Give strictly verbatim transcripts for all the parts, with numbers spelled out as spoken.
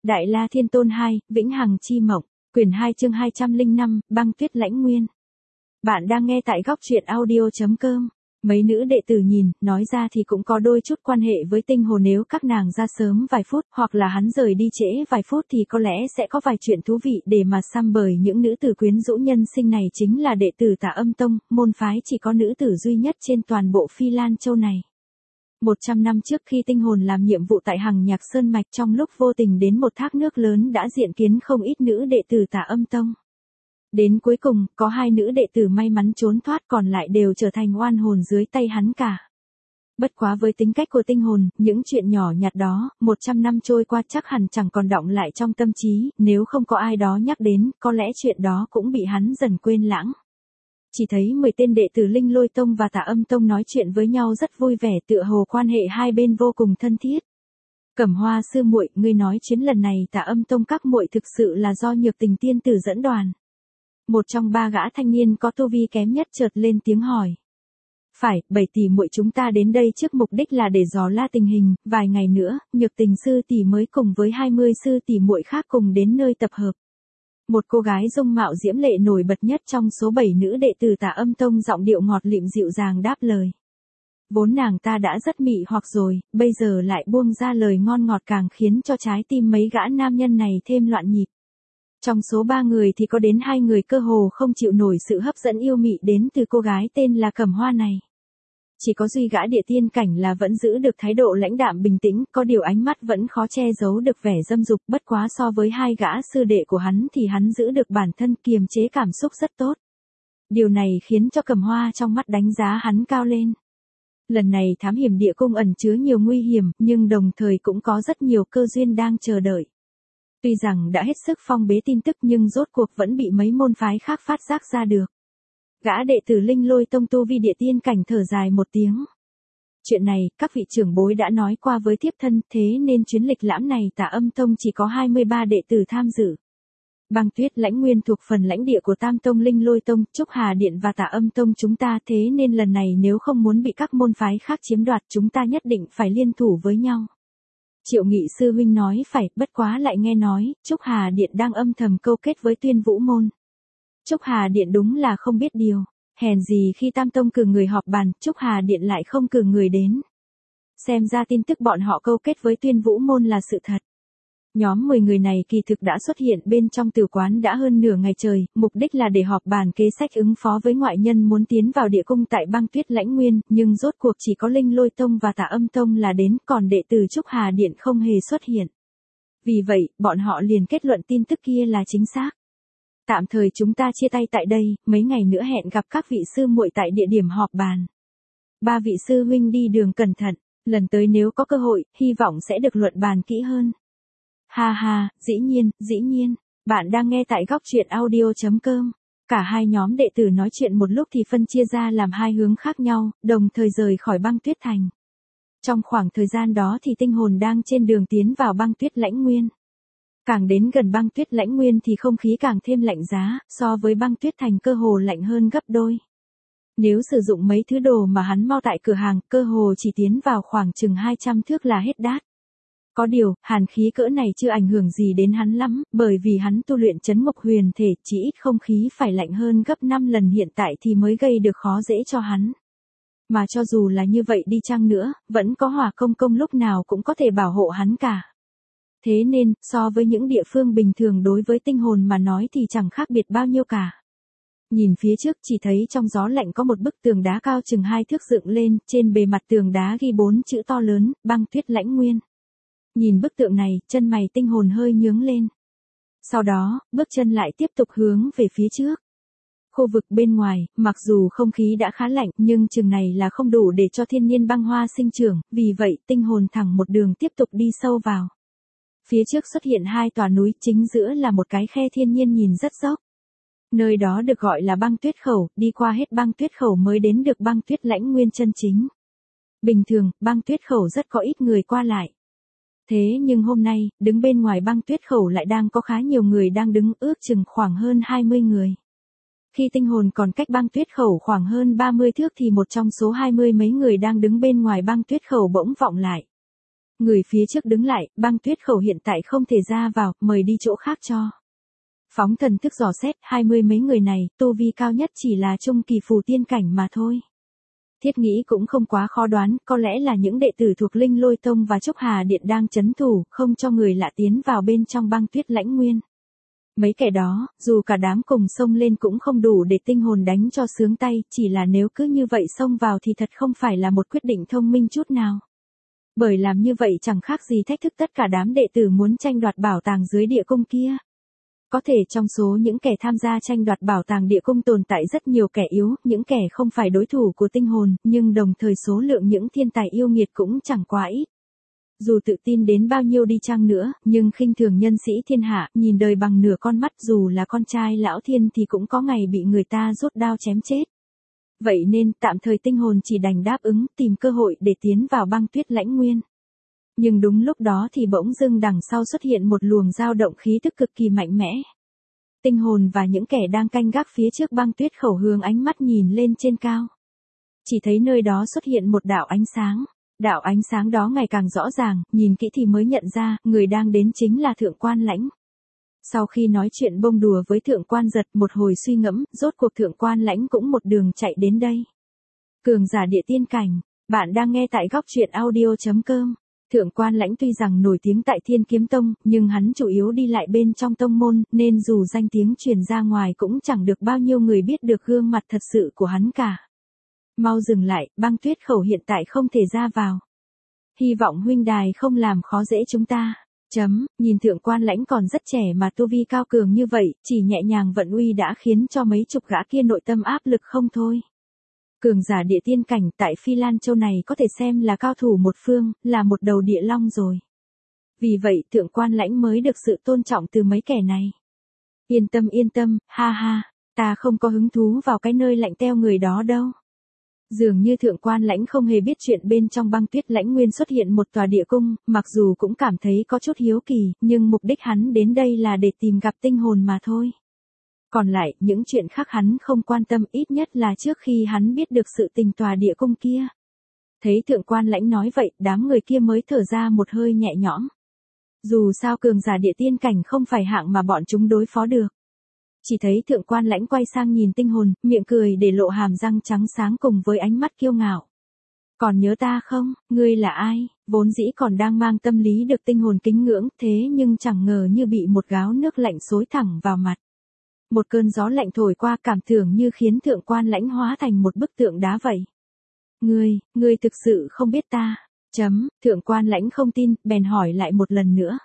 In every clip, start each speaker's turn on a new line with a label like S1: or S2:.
S1: Đại La Thiên Tôn hai, Vĩnh Hằng Chi Mộng, quyển hai chương hai trăm lẻ năm, Băng Tuyết Lãnh Nguyên. Bạn đang nghe tại góc truyện audio chấm com. Mấy nữ đệ tử nhìn, nói ra thì cũng có đôi chút quan hệ với tinh hồ, nếu các nàng ra sớm vài phút, hoặc là hắn rời đi trễ vài phút thì có lẽ sẽ có vài chuyện thú vị để mà xăm, bởi những nữ tử quyến rũ nhân sinh này chính là đệ tử Tà Âm Tông, môn phái chỉ có nữ tử duy nhất trên toàn bộ Phi Lan Châu này. Một trăm năm trước, khi tinh hồn làm nhiệm vụ tại Hằng Nhạc Sơn Mạch, trong lúc vô tình đến một thác nước lớn đã diện kiến không ít nữ đệ tử Tà Âm Tông. Đến cuối cùng, có hai nữ đệ tử may mắn trốn thoát, còn lại đều trở thành oan hồn dưới tay hắn cả. Bất quá với tính cách của tinh hồn, những chuyện nhỏ nhặt đó, một trăm năm trôi qua chắc hẳn chẳng còn đọng lại trong tâm trí, nếu không có ai đó nhắc đến, có lẽ chuyện đó cũng bị hắn dần quên lãng. Chỉ thấy mười tên đệ tử Linh Lôi Tông và Tà Âm Tông nói chuyện với nhau rất vui vẻ, tựa hồ quan hệ hai bên vô cùng thân thiết. Cẩm Hoa sư muội, ngươi nói chuyến lần này Tà Âm Tông các muội thực sự là do Nhược Tình tiên tử dẫn đoàn. Một trong ba gã thanh niên có tu vi kém nhất chợt lên tiếng hỏi. Phải, bảy tỷ muội chúng ta đến đây trước mục đích là để dò la tình hình, vài ngày nữa, Nhược Tình sư tỷ mới cùng với hai mươi sư tỷ muội khác cùng đến nơi tập hợp. Một cô gái dung mạo diễm lệ nổi bật nhất trong số bảy nữ đệ tử Tà Âm Tông giọng điệu ngọt lịm dịu dàng đáp lời. Vốn nàng ta đã rất mị hoặc rồi, bây giờ lại buông ra lời ngon ngọt càng khiến cho trái tim mấy gã nam nhân này thêm loạn nhịp. Trong số ba người thì có đến hai người cơ hồ không chịu nổi sự hấp dẫn yêu mị đến từ cô gái tên là Cẩm Hoa này. Chỉ có duy gã địa tiên cảnh là vẫn giữ được thái độ lãnh đạm bình tĩnh, có điều ánh mắt vẫn khó che giấu được vẻ dâm dục, bất quá so với hai gã sư đệ của hắn thì hắn giữ được bản thân, kiềm chế cảm xúc rất tốt. Điều này khiến cho Cẩm Hoa trong mắt đánh giá hắn cao lên. Lần này thám hiểm địa cung ẩn chứa nhiều nguy hiểm, nhưng đồng thời cũng có rất nhiều cơ duyên đang chờ đợi. Tuy rằng đã hết sức phong bế tin tức nhưng rốt cuộc vẫn bị mấy môn phái khác phát giác ra được. Gã đệ tử Linh Lôi Tông tu vi địa tiên cảnh thở dài một tiếng. Chuyện này, các vị trưởng bối đã nói qua với thiếp thân, thế nên chuyến lịch lãm này Tà Âm Tông chỉ có hai mươi ba đệ tử tham dự. Băng Tuyết Lãnh Nguyên thuộc phần lãnh địa của Tam Tông Linh Lôi Tông, Trúc Hà Điện và Tà Âm Tông chúng ta, thế nên lần này nếu không muốn bị các môn phái khác chiếm đoạt, chúng ta nhất định phải liên thủ với nhau. Triệu Nghị sư huynh nói phải, bất quá lại nghe nói, Trúc Hà Điện đang âm thầm câu kết với Tuyên Vũ Môn. Trúc Hà Điện đúng là không biết điều, hèn gì khi Tam Tông cử người họp bàn, Trúc Hà Điện lại không cử người đến. Xem ra tin tức bọn họ câu kết với Tuyên Vũ Môn là sự thật. Nhóm mười người này kỳ thực đã xuất hiện bên trong tử quán đã hơn nửa ngày trời, mục đích là để họp bàn kế sách ứng phó với ngoại nhân muốn tiến vào địa cung tại Băng Tuyết Lãnh Nguyên, nhưng rốt cuộc chỉ có Linh Lôi Tông và Tà Âm Tông là đến, còn đệ tử Trúc Hà Điện không hề xuất hiện. Vì vậy, bọn họ liền kết luận tin tức kia là chính xác. Tạm thời chúng ta chia tay tại đây, mấy ngày nữa hẹn gặp các vị sư muội tại địa điểm họp bàn. Ba vị sư huynh đi đường cẩn thận, lần tới nếu có cơ hội, hy vọng sẽ được luận bàn kỹ hơn. Ha ha, dĩ nhiên, dĩ nhiên, bạn đang nghe tại góc truyện audio chấm com. Cả hai nhóm đệ tử nói chuyện một lúc thì phân chia ra làm hai hướng khác nhau, đồng thời rời khỏi Băng Tuyết Thành. Trong khoảng thời gian đó thì tinh hồn đang trên đường tiến vào Băng Tuyết Lãnh Nguyên. Càng đến gần Băng Tuyết Lãnh Nguyên thì không khí càng thêm lạnh giá, so với Băng Tuyết Thành cơ hồ lạnh hơn gấp đôi. Nếu sử dụng mấy thứ đồ mà hắn mau tại cửa hàng, cơ hồ chỉ tiến vào khoảng chừng hai trăm thước là hết đát. Có điều, hàn khí cỡ này chưa ảnh hưởng gì đến hắn lắm, bởi vì hắn tu luyện Chấn Ngục Huyền Thể, chỉ ít không khí phải lạnh hơn gấp năm lần hiện tại thì mới gây được khó dễ cho hắn. Mà cho dù là như vậy đi chăng nữa, vẫn có Hỏa Công Công lúc nào cũng có thể bảo hộ hắn cả. Thế nên, so với những địa phương bình thường đối với tinh hồn mà nói thì chẳng khác biệt bao nhiêu cả. Nhìn phía trước chỉ thấy trong gió lạnh có một bức tường đá cao chừng hai thước dựng lên, trên bề mặt tường đá ghi bốn chữ to lớn, Băng Tuyết Lãnh Nguyên. Nhìn bức tượng này, chân mày tinh hồn hơi nhướng lên. Sau đó, bước chân lại tiếp tục hướng về phía trước. Khu vực bên ngoài, mặc dù không khí đã khá lạnh, nhưng chừng này là không đủ để cho thiên nhiên băng hoa sinh trưởng, vì vậy tinh hồn thẳng một đường tiếp tục đi sâu vào. Phía trước xuất hiện hai tòa núi, chính giữa là một cái khe thiên nhiên nhìn rất dốc. Nơi đó được gọi là Băng Tuyết Khẩu, đi qua hết Băng Tuyết Khẩu mới đến được Băng Tuyết Lãnh Nguyên chân chính. Bình thường, Băng Tuyết Khẩu rất có ít người qua lại. Thế nhưng hôm nay, đứng bên ngoài Băng Tuyết Khẩu lại đang có khá nhiều người đang đứng, ước chừng khoảng hơn hai mươi người. Khi tinh hồn còn cách Băng Tuyết Khẩu khoảng hơn ba mươi thước thì một trong số hai mươi mấy người đang đứng bên ngoài Băng Tuyết Khẩu bỗng vọng lại. Người phía trước đứng lại, Băng Tuyết Khẩu hiện tại không thể ra vào, mời đi chỗ khác cho. Phóng thần thức dò xét, hai mươi mấy người này, tu vi cao nhất chỉ là trung kỳ phù tiên cảnh mà thôi. Thiết nghĩ cũng không quá khó đoán, có lẽ là những đệ tử thuộc Linh Lôi Tông và Trúc Hà Điện đang trấn thủ, không cho người lạ tiến vào bên trong Băng Tuyết Lãnh Nguyên. Mấy kẻ đó, dù cả đám cùng xông lên cũng không đủ để tinh hồn đánh cho sướng tay, chỉ là nếu cứ như vậy xông vào thì thật không phải là một quyết định thông minh chút nào. Bởi làm như vậy chẳng khác gì thách thức tất cả đám đệ tử muốn tranh đoạt bảo tàng dưới địa cung kia. Có thể trong số những kẻ tham gia tranh đoạt bảo tàng địa cung tồn tại rất nhiều kẻ yếu, những kẻ không phải đối thủ của tinh hồn, nhưng đồng thời số lượng những thiên tài yêu nghiệt cũng chẳng quá ít. Dù tự tin đến bao nhiêu đi chăng nữa, nhưng khinh thường nhân sĩ thiên hạ, nhìn đời bằng nửa con mắt, dù là con trai lão thiên thì cũng có ngày bị người ta rút đao chém chết. Vậy nên, tạm thời tinh hồn chỉ đành đáp ứng, tìm cơ hội để tiến vào Băng Tuyết Lãnh Nguyên. Nhưng đúng lúc đó thì bỗng dưng đằng sau xuất hiện một luồng dao động khí tức cực kỳ mạnh mẽ. Tinh hồn và những kẻ đang canh gác phía trước Băng Tuyết Khẩu hướng ánh mắt nhìn lên trên cao. Chỉ thấy nơi đó xuất hiện một đạo ánh sáng. Đạo ánh sáng đó ngày càng rõ ràng, nhìn kỹ thì mới nhận ra, người đang đến chính là Thượng Quan Lãnh. Sau khi nói chuyện bông đùa với Thượng Quan Giật một hồi suy ngẫm, rốt cuộc Thượng Quan Lãnh cũng một đường chạy đến đây. Cường giả địa tiên cảnh, bạn đang nghe tại góc truyện audio chấm com. Thượng Quan Lãnh tuy rằng nổi tiếng tại Thiên Kiếm Tông, nhưng hắn chủ yếu đi lại bên trong tông môn, nên dù danh tiếng truyền ra ngoài cũng chẳng được bao nhiêu người biết được gương mặt thật sự của hắn cả. Mau dừng lại, Băng Tuyết Khẩu hiện tại không thể ra vào. Hy vọng huynh đài không làm khó dễ chúng ta. Chấm, nhìn Thượng Quan Lãnh còn rất trẻ mà tu vi cao cường như vậy, chỉ nhẹ nhàng vận uy đã khiến cho mấy chục gã kia nội tâm áp lực không thôi. Cường giả địa tiên cảnh tại Phi Lan Châu này có thể xem là cao thủ một phương, là một đầu địa long rồi. Vì vậy Thượng Quan Lãnh mới được sự tôn trọng từ mấy kẻ này. Yên tâm yên tâm, ha ha, ta không có hứng thú vào cái nơi lạnh teo người đó đâu. Dường như Thượng Quan Lãnh không hề biết chuyện bên trong Băng Tuyết Lãnh Nguyên xuất hiện một tòa địa cung, mặc dù cũng cảm thấy có chút hiếu kỳ, nhưng mục đích hắn đến đây là để tìm gặp tinh hồn mà thôi. Còn lại, những chuyện khác hắn không quan tâm, ít nhất là trước khi hắn biết được sự tình tòa địa cung kia. Thấy Thượng Quan Lãnh nói vậy, đám người kia mới thở ra một hơi nhẹ nhõm. Dù sao cường giả địa tiên cảnh không phải hạng mà bọn chúng đối phó được. Chỉ thấy Thượng Quan Lãnh quay sang nhìn tinh hồn, miệng cười để lộ hàm răng trắng sáng cùng với ánh mắt kiêu ngạo. Còn nhớ ta không, ngươi là ai? Vốn dĩ còn đang mang tâm lý được tinh hồn kính ngưỡng, thế nhưng chẳng ngờ như bị một gáo nước lạnh xối thẳng vào mặt. Một cơn gió lạnh thổi qua cảm tưởng như khiến Thượng Quan Lãnh hóa thành một bức tượng đá vậy. Ngươi, ngươi thực sự không biết ta. Chấm, Thượng Quan Lãnh không tin, bèn hỏi lại một lần nữa.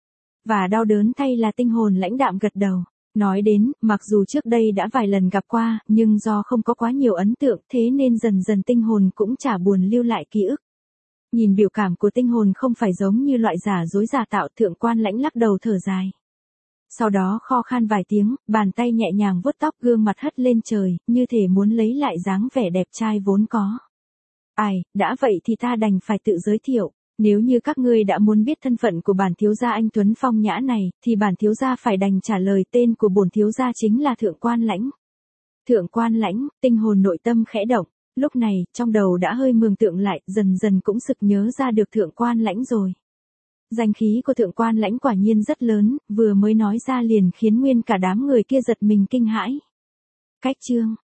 S1: Và đau đớn thay là tinh hồn lãnh đạm gật đầu. Nói đến, mặc dù trước đây đã vài lần gặp qua, nhưng do không có quá nhiều ấn tượng, thế nên dần dần tinh hồn cũng chả buồn lưu lại ký ức. Nhìn biểu cảm của tinh hồn không phải giống như loại giả dối giả tạo, Thượng Quan Lãnh lắc đầu thở dài. Sau đó kho khan vài tiếng, bàn tay nhẹ nhàng vuốt tóc, gương mặt hất lên trời, như thể muốn lấy lại dáng vẻ đẹp trai vốn có. Ai, đã vậy thì ta đành phải tự giới thiệu. Nếu như các ngươi đã muốn biết thân phận của bản thiếu gia anh Tuấn Phong Nhã này, thì bản thiếu gia phải đành trả lời tên của bổn thiếu gia chính là Thượng Quan Lãnh. Thượng Quan Lãnh, tinh hồn nội tâm khẽ động, lúc này, trong đầu đã hơi mường tượng lại, dần dần cũng sực nhớ ra được Thượng Quan Lãnh rồi. Danh khí của Thượng Quan Lãnh quả nhiên rất lớn, vừa mới nói ra liền khiến nguyên cả đám người kia giật mình kinh hãi. Cách chương,